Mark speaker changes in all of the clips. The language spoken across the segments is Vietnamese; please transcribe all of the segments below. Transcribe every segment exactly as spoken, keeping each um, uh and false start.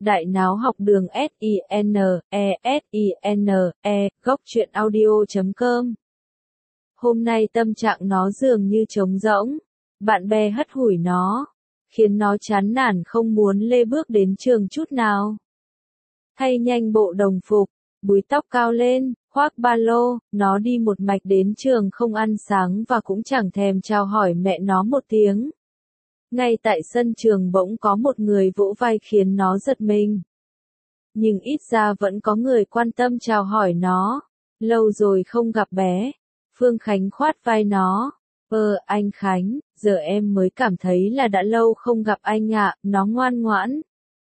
Speaker 1: Đại Náo Học Đường S I N E S I N E, góc truyện audio chấm com. Hôm nay tâm trạng nó dường như trống rỗng, bạn bè hất hủi nó, khiến nó chán nản không muốn lê bước đến trường chút nào. Thay nhanh bộ đồng phục, búi tóc cao lên, khoác ba lô, nó đi một mạch đến trường không ăn sáng và cũng chẳng thèm chào hỏi mẹ nó một tiếng. Ngay tại sân trường bỗng có một người vỗ vai khiến nó giật mình. Nhưng ít ra vẫn có người quan tâm chào hỏi nó. Lâu rồi không gặp bé. Phương Khánh khoát vai nó. Ơ, anh Khánh, giờ em mới cảm thấy là đã lâu không gặp anh ạ, nó ngoan ngoãn.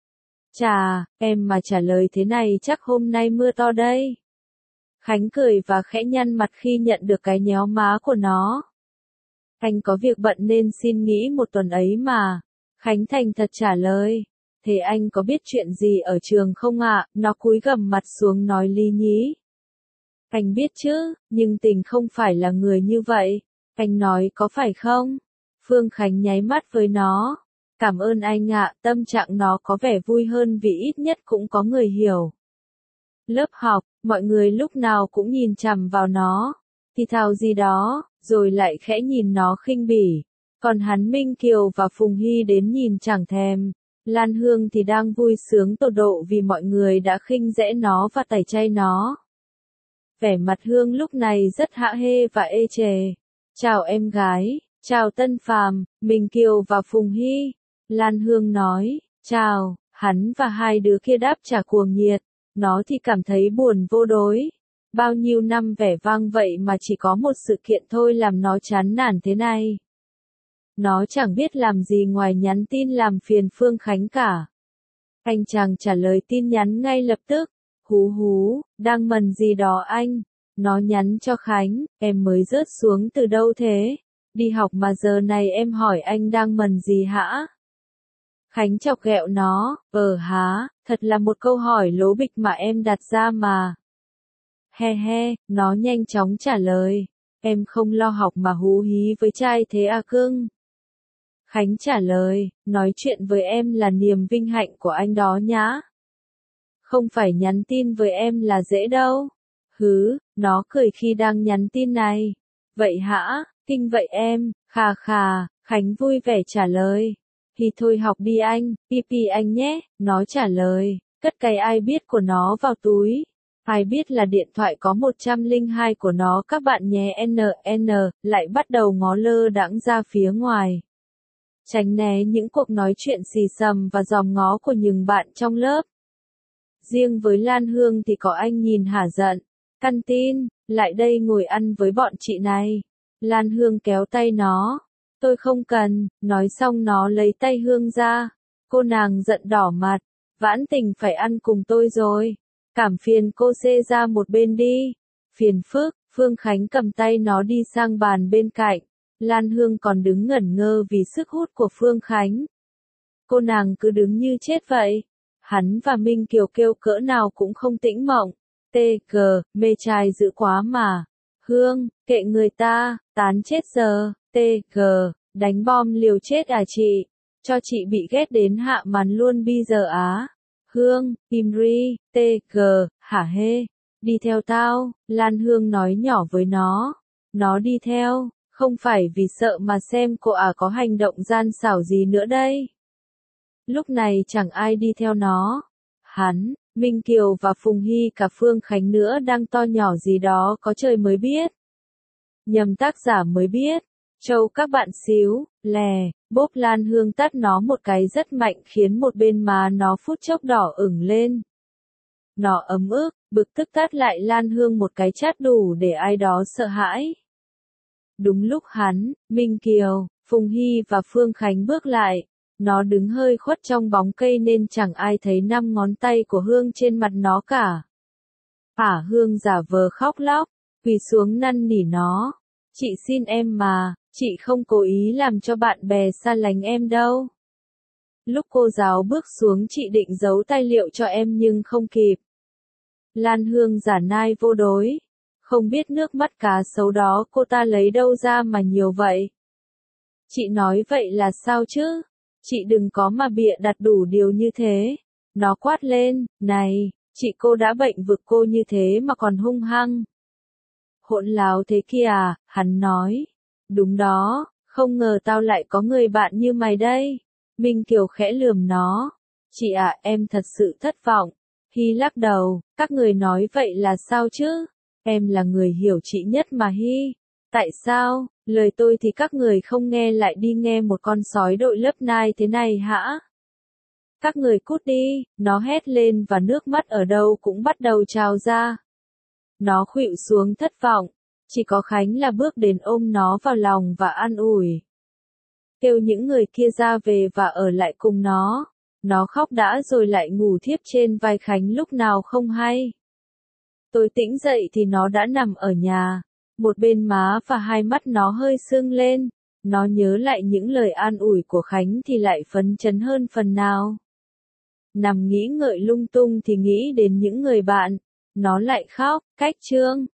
Speaker 1: Chà, em mà trả lời thế này chắc hôm nay mưa to đây. Khánh cười và khẽ nhăn mặt khi nhận được cái nhéo má của nó. Anh có việc bận nên xin nghỉ một tuần ấy mà. Khánh thành thật trả lời. Thế anh có biết chuyện gì ở trường không ạ? Nó cúi gằm mặt xuống nói lý nhí. Anh biết chứ, nhưng Tình không phải là người như vậy. Anh nói có phải không? Phương Khánh nháy mắt với nó. Cảm ơn anh ạ, tâm trạng nó có vẻ vui hơn vì ít nhất cũng có người hiểu. Lớp học, mọi người lúc nào cũng nhìn chằm vào nó. Thì thào gì đó, rồi lại khẽ nhìn nó khinh bỉ. Còn hắn Minh Kiều và Phùng Hy đến nhìn chẳng thèm. Lan Hương thì đang vui sướng tột độ vì mọi người đã khinh rẽ nó và tẩy chay nó. Vẻ mặt Hương lúc này rất hạ hê và ê chề. Chào em gái, chào Tân Phàm, Minh Kiều và Phùng Hy. Lan Hương nói, chào, hắn và hai đứa kia đáp trả cuồng nhiệt. Nó thì cảm thấy buồn vô đối. Bao nhiêu năm vẻ vang vậy mà chỉ có một sự kiện thôi làm nó chán nản thế này. Nó chẳng biết làm gì ngoài nhắn tin làm phiền Phương Khánh cả. Anh chàng trả lời tin nhắn ngay lập tức. Hú hú, đang mần gì đó anh? Nó nhắn cho Khánh, em mới rớt xuống từ đâu thế? Đi học mà giờ này em hỏi anh đang mần gì hả? Khánh chọc ghẹo nó, ờ há, thật là một câu hỏi lố bịch mà em đặt ra mà. He he, nó nhanh chóng trả lời, em không lo học mà hú hí với trai thế à cưng? Khánh trả lời, nói chuyện với em là niềm vinh hạnh của anh đó nhá. Không phải nhắn tin với em là dễ đâu. Hứ, nó cười khi đang nhắn tin này. Vậy hả, kinh vậy em, khà khà, Khánh vui vẻ trả lời. Thì thôi học đi anh, pi pi anh nhé, nó trả lời, cất cái ai biết của nó vào túi. Ai biết là điện thoại có một trăm lẻ hai của nó các bạn nhé en en, lại bắt đầu ngó lơ đãng ra phía ngoài. Tránh né những cuộc nói chuyện xì xầm và dòm ngó của những bạn trong lớp. Riêng với Lan Hương thì có anh nhìn hả giận. Căn tin, lại đây ngồi ăn với bọn chị này. Lan Hương kéo tay nó. Tôi không cần, nói xong nó lấy tay Hương ra. Cô nàng giận đỏ mặt. Vãn Tình phải ăn cùng tôi rồi. Cảm phiền cô xê ra một bên đi. Phiền phức, Phương Khánh cầm tay nó đi sang bàn bên cạnh. Lan Hương còn đứng ngẩn ngơ vì sức hút của Phương Khánh. Cô nàng cứ đứng như chết vậy. Hắn và Minh Kiều kêu cỡ nào cũng không tĩnh mộng. Tê gờ, mê trai dữ quá mà. Hương, kệ người ta, tán chết giờ. Tê gờ, đánh bom liều chết à chị? Cho chị bị ghét đến hạ màn luôn bây giờ á. Hương, im ri, tê gờ, hả hê. Đi theo tao, Lan Hương nói nhỏ với nó. Nó đi theo, không phải vì sợ mà xem cô à có hành động gian xảo gì nữa đây. Lúc này chẳng ai đi theo nó. Hắn, Minh Kiều và Phùng Hy cả Phương Khánh nữa đang to nhỏ gì đó có trời mới biết. Nhầm tác giả mới biết. Châu các bạn xíu, lè, bốp Lan Hương tát nó một cái rất mạnh khiến một bên má nó phút chốc đỏ ửng lên. Nó ấm ức, bực tức tát lại Lan Hương một cái chát đủ để ai đó sợ hãi. Đúng lúc hắn, Minh Kiều, Phùng Hy và Phương Khánh bước lại. Nó đứng hơi khuất trong bóng cây nên chẳng ai thấy năm ngón tay của Hương trên mặt nó cả. Hả Hương giả vờ khóc lóc, quỳ xuống năn nỉ nó. Chị xin em mà, chị không cố ý làm cho bạn bè xa lánh em đâu. Lúc cô giáo bước xuống chị định giấu tài liệu cho em nhưng không kịp. Lan Hương giả nai vô đối. Không biết nước mắt cá sấu đó cô ta lấy đâu ra mà nhiều vậy. Chị nói vậy là sao chứ? Chị đừng có mà bịa đặt đủ điều như thế. Nó quát lên, này, chị cô đã bệnh vực cô như thế mà còn hung hăng. Hỗn láo thế kia à, hắn nói. Đúng đó, không ngờ tao lại có người bạn như mày đây. Minh Kiều khẽ lườm nó. Chị à, em thật sự thất vọng. Hy lắc đầu, các người nói vậy là sao chứ? Em là người hiểu chị nhất mà Hy. Tại sao, lời tôi thì các người không nghe lại đi nghe một con sói đội lớp nai thế này hả? Các người cút đi, nó hét lên và nước mắt ở đâu cũng bắt đầu trào ra. Nó khuỵu xuống thất vọng, chỉ có Khánh là bước đến ôm nó vào lòng và an ủi. Kêu những người kia ra về và ở lại cùng nó. Nó khóc đã rồi lại ngủ thiếp trên vai Khánh lúc nào không hay. Tôi tỉnh dậy thì nó đã nằm ở nhà, một bên má và hai mắt nó hơi sưng lên. Nó nhớ lại những lời an ủi của Khánh thì lại phấn chấn hơn phần nào. Nằm nghĩ ngợi lung tung thì nghĩ đến những người bạn. Nó lại khóc, cách Trương.